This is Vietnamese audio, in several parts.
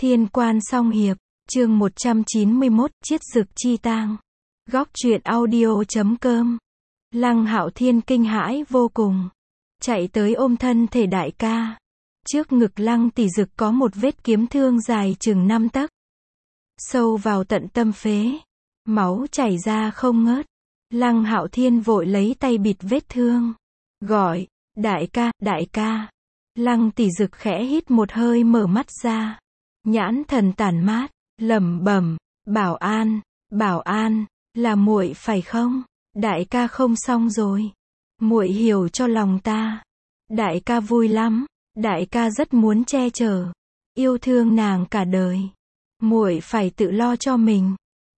Thiên Quan Song Hiệp, chương 191, Chiết Dực Chi Tang. Góc truyện audio.com. Lăng Hạo Thiên kinh hãi vô cùng, chạy tới ôm thân thể đại ca. Trước ngực Lăng Tỷ Dực có một vết kiếm thương dài chừng 5 tấc, sâu vào tận tâm phế, máu chảy ra không ngớt. Lăng Hạo Thiên vội lấy tay bịt vết thương, gọi, đại ca, đại ca. Lăng Tỷ Dực khẽ hít một hơi mở mắt ra, nhãn thần tản mát, lẩm bẩm, bảo an, là muội phải không? Đại ca không xong rồi. Muội hiểu cho lòng ta. Đại ca vui lắm, đại ca rất muốn che chở, yêu thương nàng cả đời. Muội phải tự lo cho mình.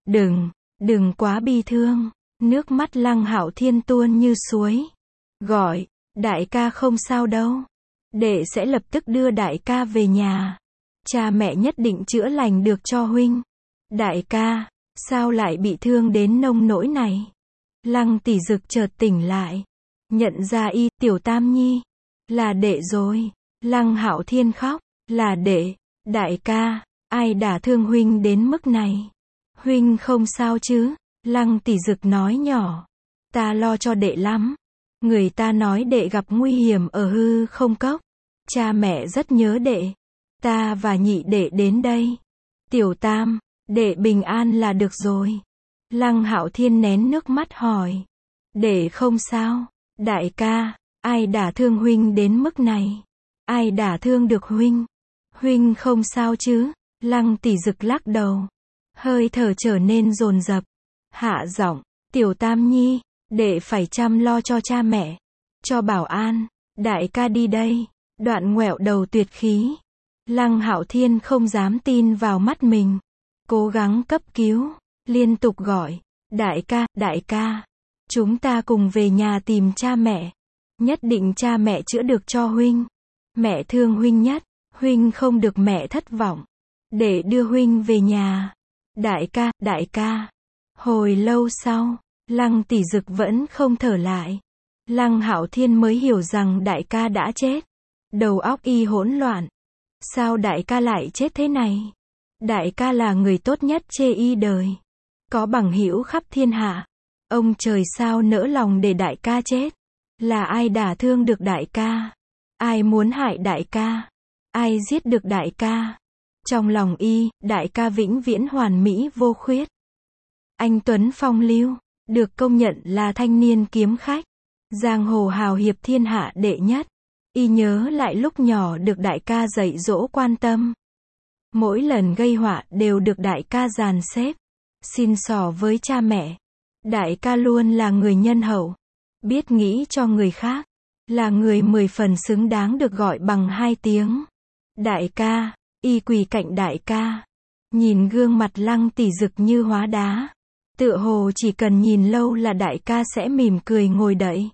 Đừng quá bi thương. Nước mắt Lăng Hạo Thiên tuôn như suối. Gọi, đại ca không sao đâu. Đệ sẽ lập tức đưa đại ca về nhà. Cha mẹ nhất định chữa lành được cho huynh. Đại ca, sao lại bị thương đến nông nỗi này? Lăng Tỷ Dực chợt tỉnh lại, nhận ra Tiểu Tam Nhi, là đệ rồi. Lăng Hạo Thiên khóc, là đệ, đại ca, ai đả thương huynh đến mức này? Huynh không sao chứ? Lăng Tỷ Dực nói nhỏ, ta lo cho đệ lắm. Người ta nói đệ gặp nguy hiểm ở hư không cốc. Cha mẹ rất nhớ đệ. Ta và nhị đệ đến đây. Tiểu Tam, đệ bình an là được rồi. Lăng Hạo Thiên nén nước mắt hỏi, đệ không sao? Đại ca, ai đả thương huynh đến mức này? Ai đả thương được huynh? Huynh không sao chứ? Lăng Tỷ Dực lắc đầu, hơi thở trở nên dồn dập, hạ giọng, Tiểu Tam Nhi, đệ phải chăm lo cho cha mẹ, cho bảo an. Đại ca đi đây. Đoạn ngoẹo đầu tuyệt khí. Lăng Hạo Thiên không dám tin vào mắt mình, cố gắng cấp cứu, liên tục gọi, đại ca, chúng ta cùng về nhà tìm cha mẹ. Nhất định cha mẹ chữa được cho huynh. Mẹ thương huynh nhất, huynh không được mẹ thất vọng. Để đưa huynh về nhà. Đại ca. Hồi lâu sau, Lăng Tỷ Dực vẫn không thở lại. Lăng Hạo Thiên mới hiểu rằng đại ca đã chết. Đầu óc hỗn loạn. Sao đại ca lại chết thế này? Đại ca là người tốt nhất trên đời, có bằng hữu khắp thiên hạ. Ông trời sao nỡ lòng để đại ca chết? Là ai đả thương được đại ca? Ai muốn hại đại ca? Ai giết được đại ca? Trong lòng đại ca vĩnh viễn hoàn mỹ vô khuyết. Anh tuấn phong lưu, được công nhận là thanh niên kiếm khách, giang hồ hào hiệp thiên hạ đệ nhất. Nhớ lại lúc nhỏ được đại ca dạy dỗ quan tâm. Mỗi lần gây họa đều được đại ca dàn xếp, xin xỏ với cha mẹ. Đại ca luôn là người nhân hậu, biết nghĩ cho người khác, là người 10 phần xứng đáng được gọi bằng 2 tiếng. Đại ca, quỳ cạnh đại ca. Nhìn gương mặt Lăng Tỷ Dực như hóa đá. Tựa hồ chỉ cần nhìn lâu là đại ca sẽ mỉm cười ngồi đậy,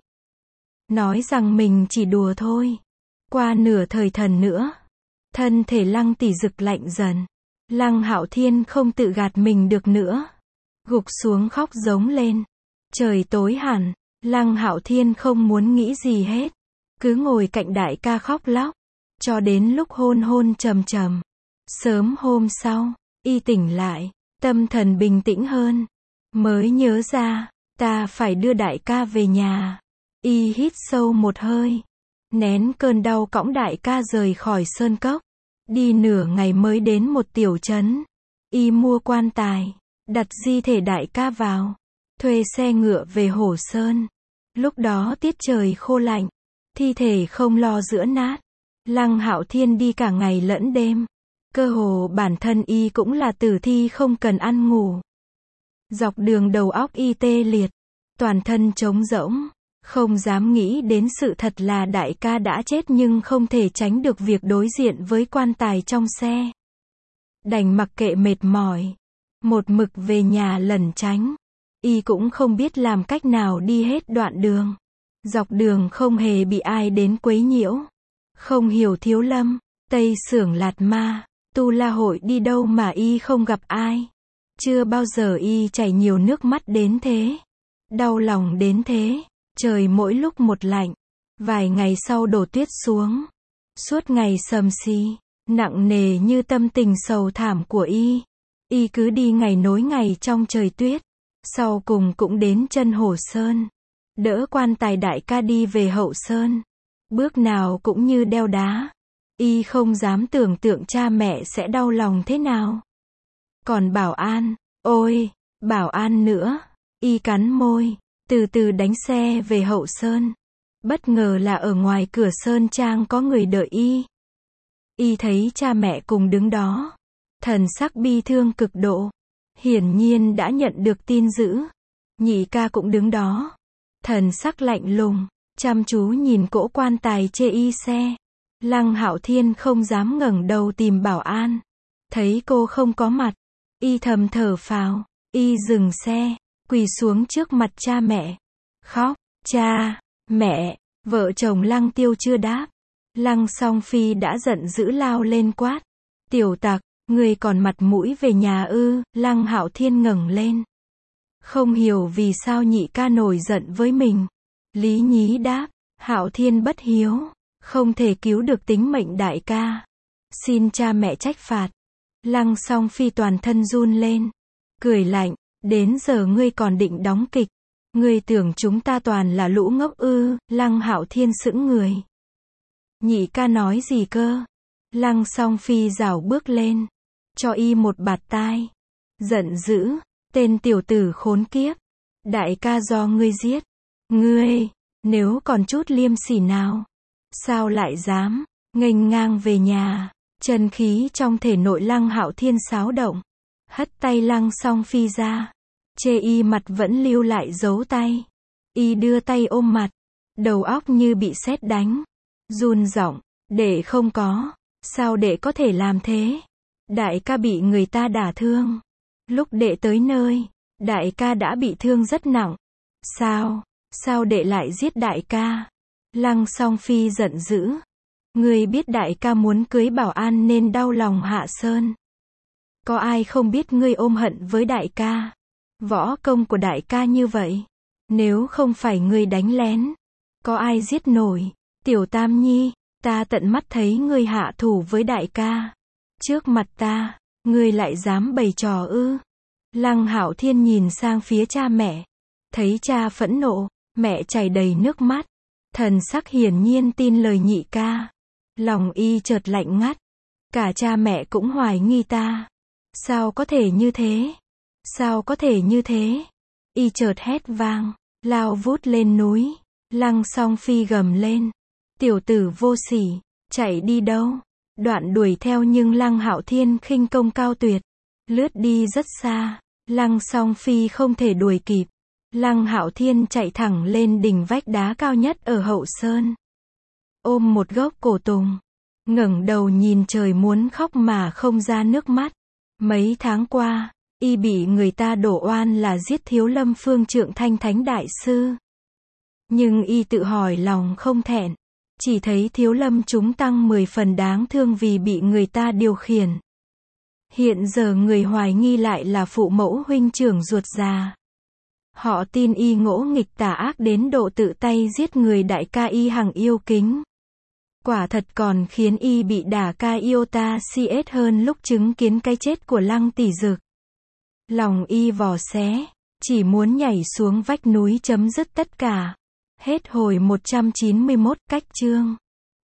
nói rằng mình chỉ đùa thôi. Qua nửa thời thần nữa, thân thể Lăng Tỷ Dực lạnh dần. Lăng Hạo Thiên không tự gạt mình được nữa, gục xuống khóc giống lên. Trời tối hẳn, Lăng Hạo Thiên không muốn nghĩ gì hết, cứ ngồi cạnh đại ca khóc lóc, cho đến lúc hôn trầm trầm. Sớm hôm sau, tỉnh lại, tâm thần bình tĩnh hơn, mới nhớ ra, ta phải đưa đại ca về nhà. Hít sâu một hơi, nén cơn đau cõng đại ca rời khỏi sơn cốc. Đi nửa ngày mới đến một tiểu trấn. Mua quan tài, đặt di thể đại ca vào, thuê xe ngựa về Hổ Sơn. Lúc đó tiết trời khô lạnh, thi thể không lo giữa nát. Lăng Hạo Thiên đi cả ngày lẫn đêm, cơ hồ bản thân cũng là tử thi không cần ăn ngủ. Dọc đường đầu óc tê liệt, toàn thân trống rỗng, không dám nghĩ đến sự thật là đại ca đã chết, nhưng không thể tránh được việc đối diện với quan tài trong xe. Đành mặc kệ mệt mỏi, một mực về nhà lẩn tránh. Cũng không biết làm cách nào đi hết đoạn đường. Dọc đường không hề bị ai đến quấy nhiễu. Không hiểu Thiếu Lâm, Tây Xưởng Lạt Ma, Tu La Hội đi đâu mà không gặp ai. Chưa bao giờ chảy nhiều nước mắt đến thế, đau lòng đến thế. Trời mỗi lúc một lạnh, vài ngày sau đổ tuyết xuống, suốt ngày sầm xì, nặng nề như tâm tình sầu thảm của y. Y cứ đi ngày nối ngày trong trời tuyết, sau cùng cũng đến chân Hồ Sơn, đỡ quan tài đại ca đi về Hậu Sơn. Bước nào cũng như đeo đá. Y không dám tưởng tượng cha mẹ sẽ đau lòng thế nào. Còn Bảo An, ôi, Bảo An nữa. Y cắn môi, từ từ đánh xe về Hậu Sơn. Bất ngờ là ở ngoài cửa sơn trang có người đợi y. Y thấy cha mẹ cùng đứng đó, thần sắc bi thương cực độ, hiển nhiên đã nhận được tin dữ. Nhị ca cũng đứng đó, thần sắc lạnh lùng, chăm chú nhìn cỗ quan tài chê y xe. Lăng Hạo Thiên không dám ngẩng đầu tìm Bảo An. Thấy cô không có mặt, y thầm thở phào, y dừng xe, quỳ xuống trước mặt cha mẹ, khóc. Cha, mẹ, vợ chồng Lăng Tiêu chưa đáp. Lăng Song Phi đã giận dữ lao lên quát. Tiểu tặc, ngươi còn mặt mũi về nhà ư? Lăng Hạo Thiên ngẩng lên. Không hiểu vì sao nhị ca nổi giận với mình. Lý Nhí đáp, Hạo Thiên bất hiếu, không thể cứu được tính mệnh đại ca. Xin cha mẹ trách phạt. Lăng Song Phi toàn thân run lên, cười lạnh, đến giờ ngươi còn định đóng kịch. Ngươi tưởng chúng ta toàn là lũ ngốc ư? Lăng Hạo Thiên sững người. Nhị ca nói gì cơ? Lăng Song Phi rảo bước lên, cho y một bạt tai. Giận dữ, tên tiểu tử khốn kiếp. Đại ca do ngươi giết. Ngươi, nếu còn chút liêm sỉ nào, sao lại dám nghênh ngang về nhà? Chân khí trong thể nội Lăng Hạo Thiên xáo động, hất tay Lăng Song Phi ra, chê y mặt vẫn lưu lại dấu tay. Y đưa tay ôm mặt, đầu óc như bị sét đánh, run giọng, đệ không có, sao đệ có thể làm thế? Đại ca bị người ta đả thương. Lúc đệ tới nơi, đại ca đã bị thương rất nặng. Sao đệ lại giết đại ca? Lăng Song Phi giận dữ. Ngươi biết đại ca muốn cưới Bảo An nên đau lòng hạ sơn. Có ai không biết ngươi ôm hận với đại ca? Võ công của đại ca như vậy, nếu không phải ngươi đánh lén, có ai giết nổi? Tiểu Tam Nhi, ta tận mắt thấy ngươi hạ thủ với đại ca. Trước mặt ta, ngươi lại dám bày trò ư? Lăng Hạo Thiên nhìn sang phía cha mẹ, thấy cha phẫn nộ, mẹ chảy đầy nước mắt, thần sắc hiển nhiên tin lời nhị ca. Lòng y chợt lạnh ngắt, cả cha mẹ cũng hoài nghi ta. Sao có thể như thế? Sao có thể như thế? Y chợt hét vang, lao vút lên núi. Lăng Song Phi gầm lên, tiểu tử vô sỉ, chạy đi đâu? Đoạn đuổi theo nhưng Lăng Hạo Thiên khinh công cao tuyệt, lướt đi rất xa. Lăng Song Phi không thể đuổi kịp. Lăng Hạo Thiên chạy thẳng lên đỉnh vách đá cao nhất ở Hậu Sơn, ôm một gốc cổ tùng, ngẩng đầu nhìn trời muốn khóc mà không ra nước mắt. Mấy tháng qua, y bị người ta đổ oan là giết Thiếu Lâm Phương Trượng Thanh Thánh Đại Sư. Nhưng y tự hỏi lòng không thẹn, chỉ thấy Thiếu Lâm chúng tăng 10 phần đáng thương vì bị người ta điều khiển. Hiện giờ người hoài nghi lại là phụ mẫu huynh trưởng ruột già. Họ tin y ngỗ nghịch tà ác đến độ tự tay giết người đại ca y hằng yêu kính. Quả thật còn khiến y bị đả ca iota CS hơn lúc chứng kiến cái chết của Lăng Tỷ Dực. Lòng y vò xé, chỉ muốn nhảy xuống vách núi chấm dứt tất cả. Hết hồi 191 cách chương.